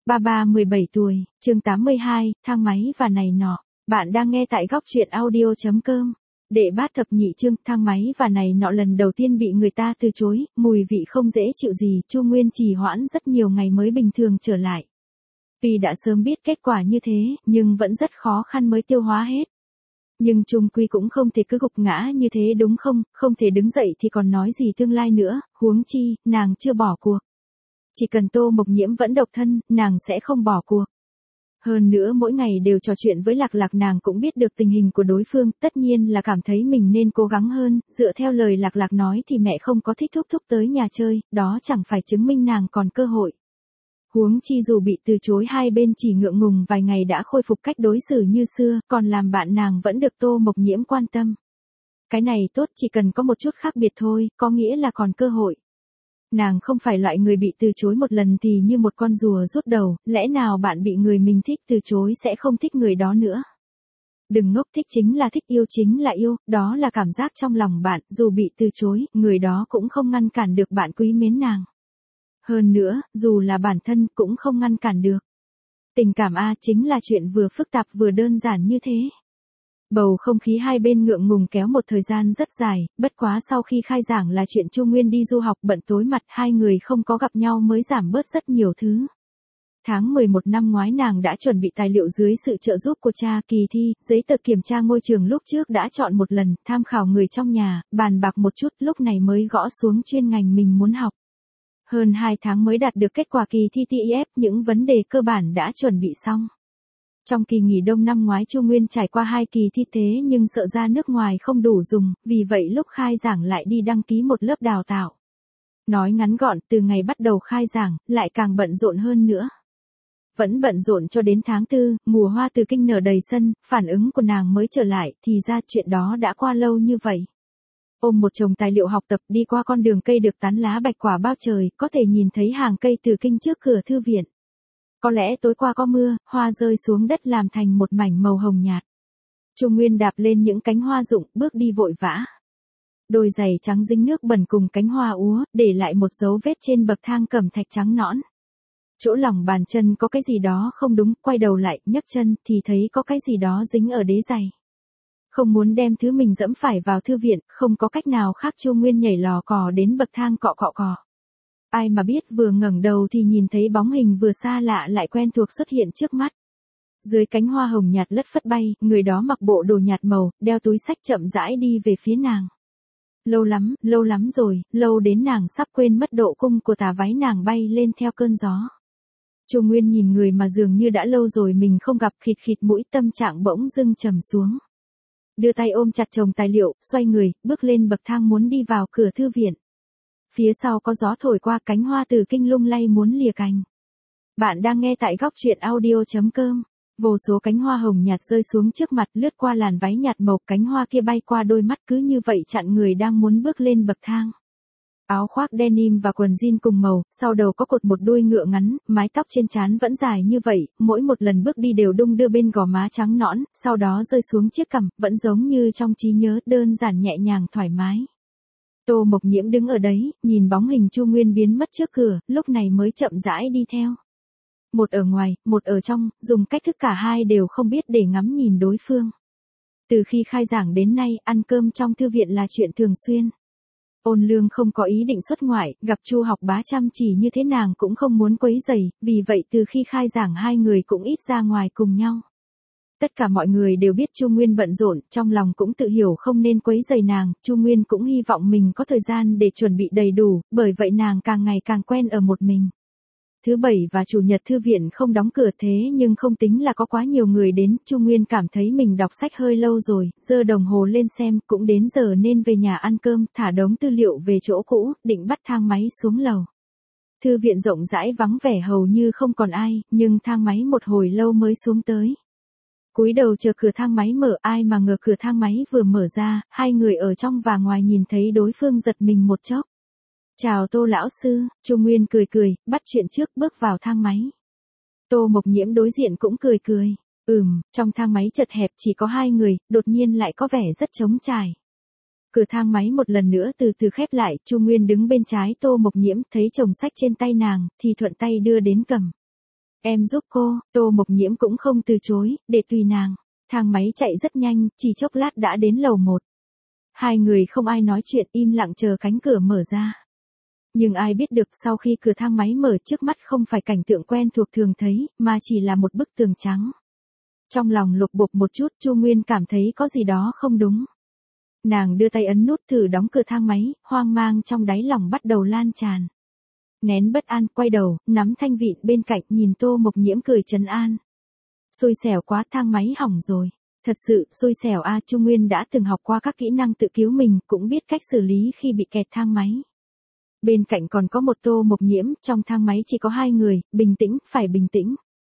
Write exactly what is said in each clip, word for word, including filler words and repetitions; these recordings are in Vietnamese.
Ba ba mười bảy tuổi, chương tám mươi hai, thang máy và này nọ. Bạn đang nghe tại góc truyện audio chấm com. Đệ bát thập nhị chương, thang máy và này nọ lần đầu tiên bị người ta từ chối, mùi vị không dễ chịu gì, Chu Nguyên trì hoãn rất nhiều ngày mới bình thường trở lại. Tuy đã sớm biết kết quả như thế, nhưng vẫn rất khó khăn mới tiêu hóa hết. Nhưng chung quy cũng không thể cứ gục ngã như thế đúng không, không thể đứng dậy thì còn nói gì tương lai nữa, huống chi, nàng chưa bỏ cuộc. Chỉ cần Tô Mộc Nhiễm vẫn độc thân, nàng sẽ không bỏ cuộc. Hơn nữa mỗi ngày đều trò chuyện với Lạc Lạc, nàng cũng biết được tình hình của đối phương, tất nhiên là cảm thấy mình nên cố gắng hơn, dựa theo lời Lạc Lạc nói thì mẹ không có thích thúc thúc tới nhà chơi, đó chẳng phải chứng minh nàng còn cơ hội. Huống chi dù bị từ chối hai bên chỉ ngượng ngùng vài ngày đã khôi phục cách đối xử như xưa, còn làm bạn nàng vẫn được Tô Mộc Nhiễm quan tâm. Cái này tốt, chỉ cần có một chút khác biệt thôi, có nghĩa là còn cơ hội. Nàng không phải loại người bị từ chối một lần thì như một con rùa rút đầu, lẽ nào bạn bị người mình thích từ chối sẽ không thích người đó nữa. Đừng ngốc, thích chính là thích, yêu chính là yêu, đó là cảm giác trong lòng bạn, dù bị từ chối, người đó cũng không ngăn cản được bạn quý mến nàng. Hơn nữa, dù là bản thân cũng không ngăn cản được. Tình cảm A chính là chuyện vừa phức tạp vừa đơn giản như thế. Bầu không khí hai bên ngượng ngùng kéo một thời gian rất dài, bất quá sau khi khai giảng là chuyện Chu Nguyên đi du học bận tối mặt, hai người không có gặp nhau mới giảm bớt rất nhiều thứ. Tháng mười một năm ngoái nàng đã chuẩn bị tài liệu dưới sự trợ giúp của cha, kỳ thi, giấy tờ kiểm tra ngôi trường lúc trước đã chọn một lần, tham khảo người trong nhà, bàn bạc một chút, lúc này mới gõ xuống chuyên ngành mình muốn học. Hơn hai tháng mới đạt được kết quả kỳ thi T E F, những vấn đề cơ bản đã chuẩn bị xong. Trong kỳ nghỉ đông năm ngoái Chu Nguyên trải qua hai kỳ thi thế nhưng sợ ra nước ngoài không đủ dùng, vì vậy lúc khai giảng lại đi đăng ký một lớp đào tạo. Nói ngắn gọn, từ ngày bắt đầu khai giảng, lại càng bận rộn hơn nữa. Vẫn bận rộn cho đến tháng tư, mùa hoa từ kinh nở đầy sân, phản ứng của nàng mới trở lại, thì ra chuyện đó đã qua lâu như vậy. Ôm một chồng tài liệu học tập đi qua con đường cây được tán lá bạch quả bao trời, có thể nhìn thấy hàng cây từ kinh trước cửa thư viện. Có lẽ tối qua có mưa, hoa rơi xuống đất làm thành một mảnh màu hồng nhạt. Chu Nguyên đạp lên những cánh hoa rụng, bước đi vội vã. Đôi giày trắng dính nước bẩn cùng cánh hoa úa, để lại một dấu vết trên bậc thang cẩm thạch trắng nõn. Chỗ lòng bàn chân có cái gì đó không đúng, quay đầu lại, nhấc chân, thì thấy có cái gì đó dính ở đế giày. Không muốn đem thứ mình dẫm phải vào thư viện, không có cách nào khác, Chu Nguyên nhảy lò cò đến bậc thang cọ cọ cò. Ai mà biết vừa ngẩng đầu thì nhìn thấy bóng hình vừa xa lạ lại quen thuộc xuất hiện trước mắt. Dưới cánh hoa hồng nhạt lất phất bay, người đó mặc bộ đồ nhạt màu, đeo túi xách chậm rãi đi về phía nàng. Lâu lắm, lâu lắm rồi, lâu đến nàng sắp quên mất độ cung của tà váy nàng bay lên theo cơn gió. Chu Nguyên nhìn người mà dường như đã lâu rồi mình không gặp, khịt khịt mũi, tâm trạng bỗng dưng trầm xuống. Đưa tay ôm chặt chồng tài liệu, xoay người, bước lên bậc thang muốn đi vào cửa thư viện. Phía sau có gió thổi qua, cánh hoa từ kinh lung lay muốn lìa cành. Bạn đang nghe tại góc truyện audio chấm com. Vô số cánh hoa hồng nhạt rơi xuống trước mặt, lướt qua làn váy nhạt màu, cánh hoa kia bay qua đôi mắt, cứ như vậy chặn người đang muốn bước lên bậc thang. Áo khoác denim và quần jean cùng màu, sau đầu có cột một đuôi ngựa ngắn, mái tóc trên trán vẫn dài như vậy, mỗi một lần bước đi đều đung đưa bên gò má trắng nõn, sau đó rơi xuống chiếc cằm, vẫn giống như trong trí nhớ, đơn giản nhẹ nhàng thoải mái. Tô Mộc Nhiễm đứng ở đấy, nhìn bóng hình Chu Nguyên biến mất trước cửa, lúc này mới chậm rãi đi theo. Một ở ngoài, một ở trong, dùng cách thức cả hai đều không biết để ngắm nhìn đối phương. Từ khi khai giảng đến nay, ăn cơm trong thư viện là chuyện thường xuyên. Ôn Lương không có ý định xuất ngoại, gặp Chu Học Bá chăm chỉ như thế nàng cũng không muốn quấy rầy, vì vậy từ khi khai giảng hai người cũng ít ra ngoài cùng nhau. Tất cả mọi người đều biết Chu Nguyên bận rộn, trong lòng cũng tự hiểu không nên quấy rầy nàng, Chu Nguyên cũng hy vọng mình có thời gian để chuẩn bị đầy đủ, bởi vậy nàng càng ngày càng quen ở một mình. Thứ bảy và chủ nhật thư viện không đóng cửa thế nhưng không tính là có quá nhiều người đến, Chu Nguyên cảm thấy mình đọc sách hơi lâu rồi, giơ đồng hồ lên xem, cũng đến giờ nên về nhà ăn cơm, thả đống tư liệu về chỗ cũ, định bắt thang máy xuống lầu. Thư viện rộng rãi vắng vẻ hầu như không còn ai, nhưng thang máy một hồi lâu mới xuống tới. Cúi đầu chờ cửa thang máy mở, ai mà ngờ cửa thang máy vừa mở ra, hai người ở trong và ngoài nhìn thấy đối phương giật mình một chốc. Chào Tô lão sư, Chu Nguyên cười cười, bắt chuyện trước bước vào thang máy. Tô Mộc Nhiễm đối diện cũng cười cười. Ừm, trong thang máy chật hẹp chỉ có hai người, đột nhiên lại có vẻ rất trống trải. Cửa thang máy một lần nữa từ từ khép lại, Chu Nguyên đứng bên trái Tô Mộc Nhiễm, thấy chồng sách trên tay nàng, thì thuận tay đưa đến cầm. Em giúp cô, Tô Mộc Nhiễm cũng không từ chối, để tùy nàng. Thang máy chạy rất nhanh, chỉ chốc lát đã đến lầu một. Hai người không ai nói chuyện, im lặng chờ cánh cửa mở ra. Nhưng ai biết được sau khi cửa thang máy mở trước mắt không phải cảnh tượng quen thuộc thường thấy, mà chỉ là một bức tường trắng. Trong lòng lục bục một chút, Chu Nguyên cảm thấy có gì đó không đúng. Nàng đưa tay ấn nút thử đóng cửa thang máy, hoang mang trong đáy lòng bắt đầu lan tràn. Nén bất an, quay đầu, nắm thanh vịn bên cạnh, nhìn Tô Mộc Nhiễm cười trấn an. Xui xẻo quá, thang máy hỏng rồi. Thật sự, xui xẻo a. Chu Nguyên đã từng học qua các kỹ năng tự cứu mình, cũng biết cách xử lý khi bị kẹt thang máy. Bên cạnh còn có một Tô Mộc Nhiễm, trong thang máy chỉ có hai người, bình tĩnh, phải bình tĩnh.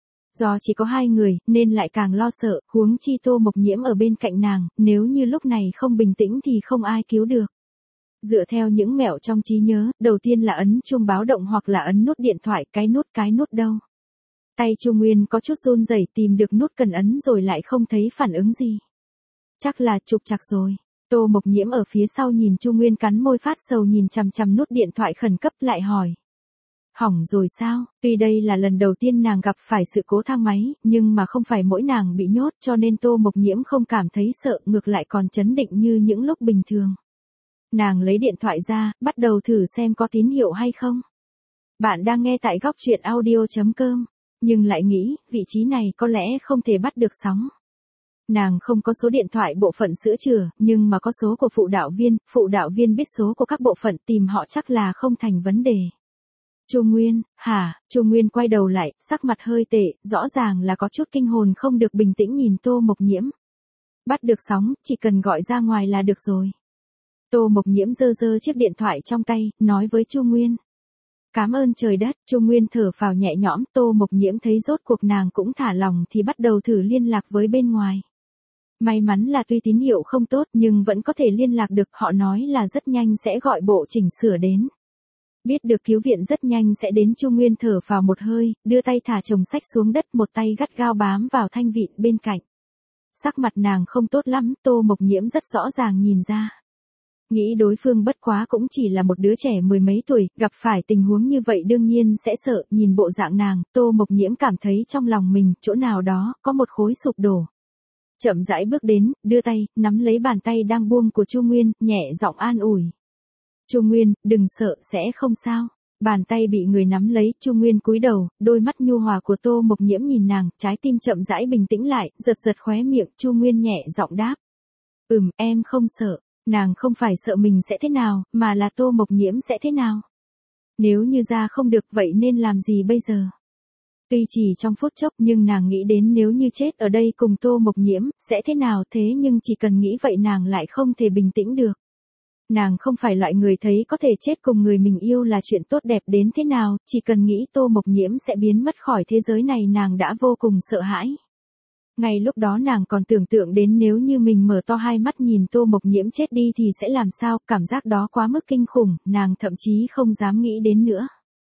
Do chỉ có hai người, nên lại càng lo sợ, huống chi Tô Mộc Nhiễm ở bên cạnh nàng, nếu như lúc này không bình tĩnh thì không ai cứu được. Dựa theo những mẹo trong trí nhớ, đầu tiên là ấn chuông báo động hoặc là ấn nút điện thoại, cái nút cái nút đâu. Tay Chu Nguyên có chút run rẩy, tìm được nút cần ấn rồi lại không thấy phản ứng gì. Chắc là trục trặc rồi. Tô Mộc Nhiễm ở phía sau nhìn Chu Nguyên cắn môi phát sầu nhìn chằm chằm nút điện thoại khẩn cấp lại hỏi. Hỏng rồi sao? Tuy đây là lần đầu tiên nàng gặp phải sự cố thang máy, nhưng mà không phải mỗi nàng bị nhốt cho nên Tô Mộc Nhiễm không cảm thấy sợ, ngược lại còn trấn định như những lúc bình thường. Nàng lấy điện thoại ra, bắt đầu thử xem có tín hiệu hay không. Bạn đang nghe tại góc truyện audio chấm com, nhưng lại nghĩ, vị trí này có lẽ không thể bắt được sóng. Nàng không có số điện thoại bộ phận sữa chữa, nhưng mà có số của phụ đạo viên, phụ đạo viên biết số của các bộ phận, tìm họ chắc là không thành vấn đề. Chu Nguyên, hả? Chu Nguyên quay đầu lại, sắc mặt hơi tệ, rõ ràng là có chút kinh hồn không được bình tĩnh nhìn Tô Mộc Nhiễm. Bắt được sóng, chỉ cần gọi ra ngoài là được rồi. Tô Mộc Nhiễm giơ giơ chiếc điện thoại trong tay, nói với Chu Nguyên. Cảm ơn trời đất. Chu Nguyên thở phào nhẹ nhõm, Tô Mộc Nhiễm thấy rốt cuộc nàng cũng thả lòng thì bắt đầu thử liên lạc với bên ngoài. May mắn là tuy tín hiệu không tốt nhưng vẫn có thể liên lạc được, họ nói là rất nhanh sẽ gọi bộ chỉnh sửa đến. Biết được cứu viện rất nhanh sẽ đến, Chu Nguyên thở phào một hơi, đưa tay thả chồng sách xuống đất, một tay gắt gao bám vào thanh vịn bên cạnh. Sắc mặt nàng không tốt lắm, Tô Mộc Nhiễm rất rõ ràng nhìn ra. Nghĩ đối phương bất quá cũng chỉ là một đứa trẻ mười mấy tuổi, gặp phải tình huống như vậy đương nhiên sẽ sợ, nhìn bộ dạng nàng, Tô Mộc Nhiễm cảm thấy trong lòng mình, chỗ nào đó, có một khối sụp đổ. Chậm rãi bước đến, đưa tay, nắm lấy bàn tay đang buông của Chu Nguyên, nhẹ giọng an ủi. Chu Nguyên, đừng sợ, sẽ không sao. Bàn tay bị người nắm lấy, Chu Nguyên cúi đầu, đôi mắt nhu hòa của Tô Mộc Nhiễm nhìn nàng, trái tim chậm rãi bình tĩnh lại, giật giật khóe miệng, Chu Nguyên nhẹ giọng đáp. Ừm, em không sợ. Nàng không phải sợ mình sẽ thế nào, mà là Tô Mộc Nhiễm sẽ thế nào. Nếu như ra không được vậy nên làm gì bây giờ? Tuy chỉ trong phút chốc nhưng nàng nghĩ đến nếu như chết ở đây cùng Tô Mộc Nhiễm, sẽ thế nào, thế nhưng chỉ cần nghĩ vậy nàng lại không thể bình tĩnh được. Nàng không phải loại người thấy có thể chết cùng người mình yêu là chuyện tốt đẹp đến thế nào, chỉ cần nghĩ Tô Mộc Nhiễm sẽ biến mất khỏi thế giới này nàng đã vô cùng sợ hãi. Ngay lúc đó nàng còn tưởng tượng đến nếu như mình mở to hai mắt nhìn Tô Mộc Nhiễm chết đi thì sẽ làm sao, cảm giác đó quá mức kinh khủng, nàng thậm chí không dám nghĩ đến nữa.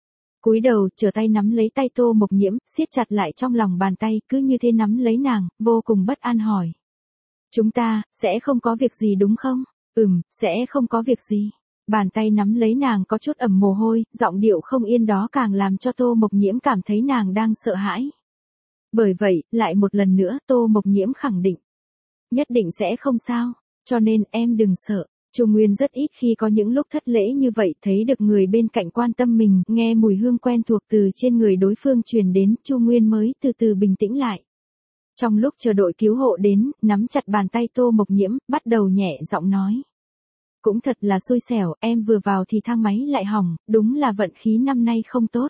Cúi đầu, trở tay nắm lấy tay Tô Mộc Nhiễm, siết chặt lại trong lòng bàn tay, cứ như thế nắm lấy nàng, vô cùng bất an hỏi. Chúng ta, sẽ không có việc gì đúng không? Ừm, sẽ không có việc gì. Bàn tay nắm lấy nàng có chút ẩm mồ hôi, giọng điệu không yên đó càng làm cho Tô Mộc Nhiễm cảm thấy nàng đang sợ hãi. Bởi vậy, lại một lần nữa Tô Mộc Nhiễm khẳng định. Nhất định sẽ không sao, cho nên em đừng sợ. Chu Nguyên rất ít khi có những lúc thất lễ như vậy, thấy được người bên cạnh quan tâm mình, nghe mùi hương quen thuộc từ trên người đối phương truyền đến, Chu Nguyên mới từ từ bình tĩnh lại. Trong lúc chờ đội cứu hộ đến, nắm chặt bàn tay Tô Mộc Nhiễm, bắt đầu nhẹ giọng nói. Cũng thật là xui xẻo, em vừa vào thì thang máy lại hỏng, đúng là vận khí năm nay không tốt.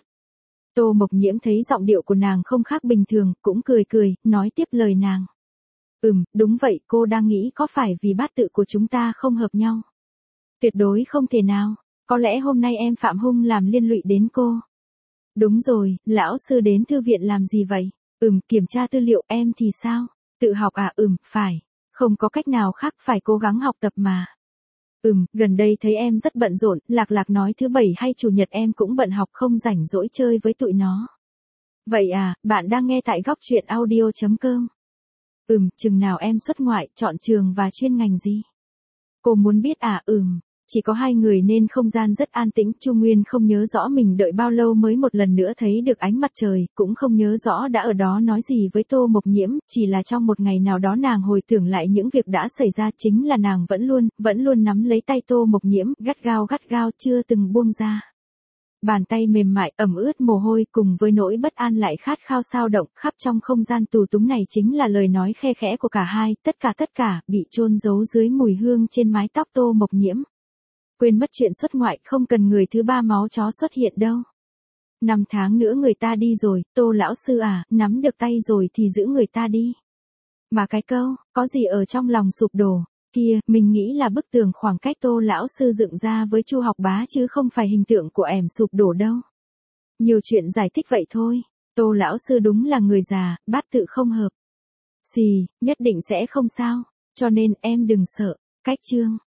Tô Mộc Nhiễm thấy giọng điệu của nàng không khác bình thường, cũng cười cười, nói tiếp lời nàng. Ừm, đúng vậy, cô đang nghĩ có phải vì bát tự của chúng ta không hợp nhau? Tuyệt đối không thể nào, có lẽ hôm nay em phạm hung làm liên lụy đến cô. Đúng rồi, lão sư đến thư viện làm gì vậy? Ừm, kiểm tra tư liệu, em thì sao? Tự học à? Ừm, phải, không có cách nào khác, phải cố gắng học tập mà. Ừm, gần đây thấy em rất bận rộn, Lạc Lạc nói thứ bảy hay chủ nhật em cũng bận học không rảnh rỗi chơi với tụi nó. Vậy à, bạn đang nghe tại góc truyện audio chấm com. Ừm, chừng nào em xuất ngoại, chọn trường và chuyên ngành gì? Cô muốn biết à? Ừm, chỉ có hai người nên không gian rất an tĩnh. Chu Nguyên không nhớ rõ mình đợi bao lâu mới một lần nữa thấy được ánh mặt trời, cũng không nhớ rõ đã ở đó nói gì với Tô Mộc Nhiễm, chỉ là trong một ngày nào đó nàng hồi tưởng lại những việc đã xảy ra, chính là nàng vẫn luôn, vẫn luôn nắm lấy tay Tô Mộc Nhiễm, gắt gao gắt gao chưa từng buông ra. Bàn tay mềm mại, ẩm ướt mồ hôi cùng với nỗi bất an lại khát khao sao động khắp trong không gian tù túng này, chính là lời nói khe khẽ của cả hai, tất cả tất cả bị chôn giấu dưới mùi hương trên mái tóc Tô Mộc Nhiễm. Quên mất chuyện xuất ngoại, không cần người thứ ba máu chó xuất hiện đâu. Năm tháng nữa người ta đi rồi, Tô lão sư à, nắm được tay rồi thì giữ người ta đi. Mà cái câu, có gì ở trong lòng sụp đổ, kia, mình nghĩ là bức tường khoảng cách Tô lão sư dựng ra với Chu Học Bá chứ không phải hình tượng của ẻm sụp đổ đâu. Nhiều chuyện giải thích vậy thôi, Tô lão sư đúng là người già, bát tự không hợp. Xì, nhất định sẽ không sao, cho nên em đừng sợ. Cách chương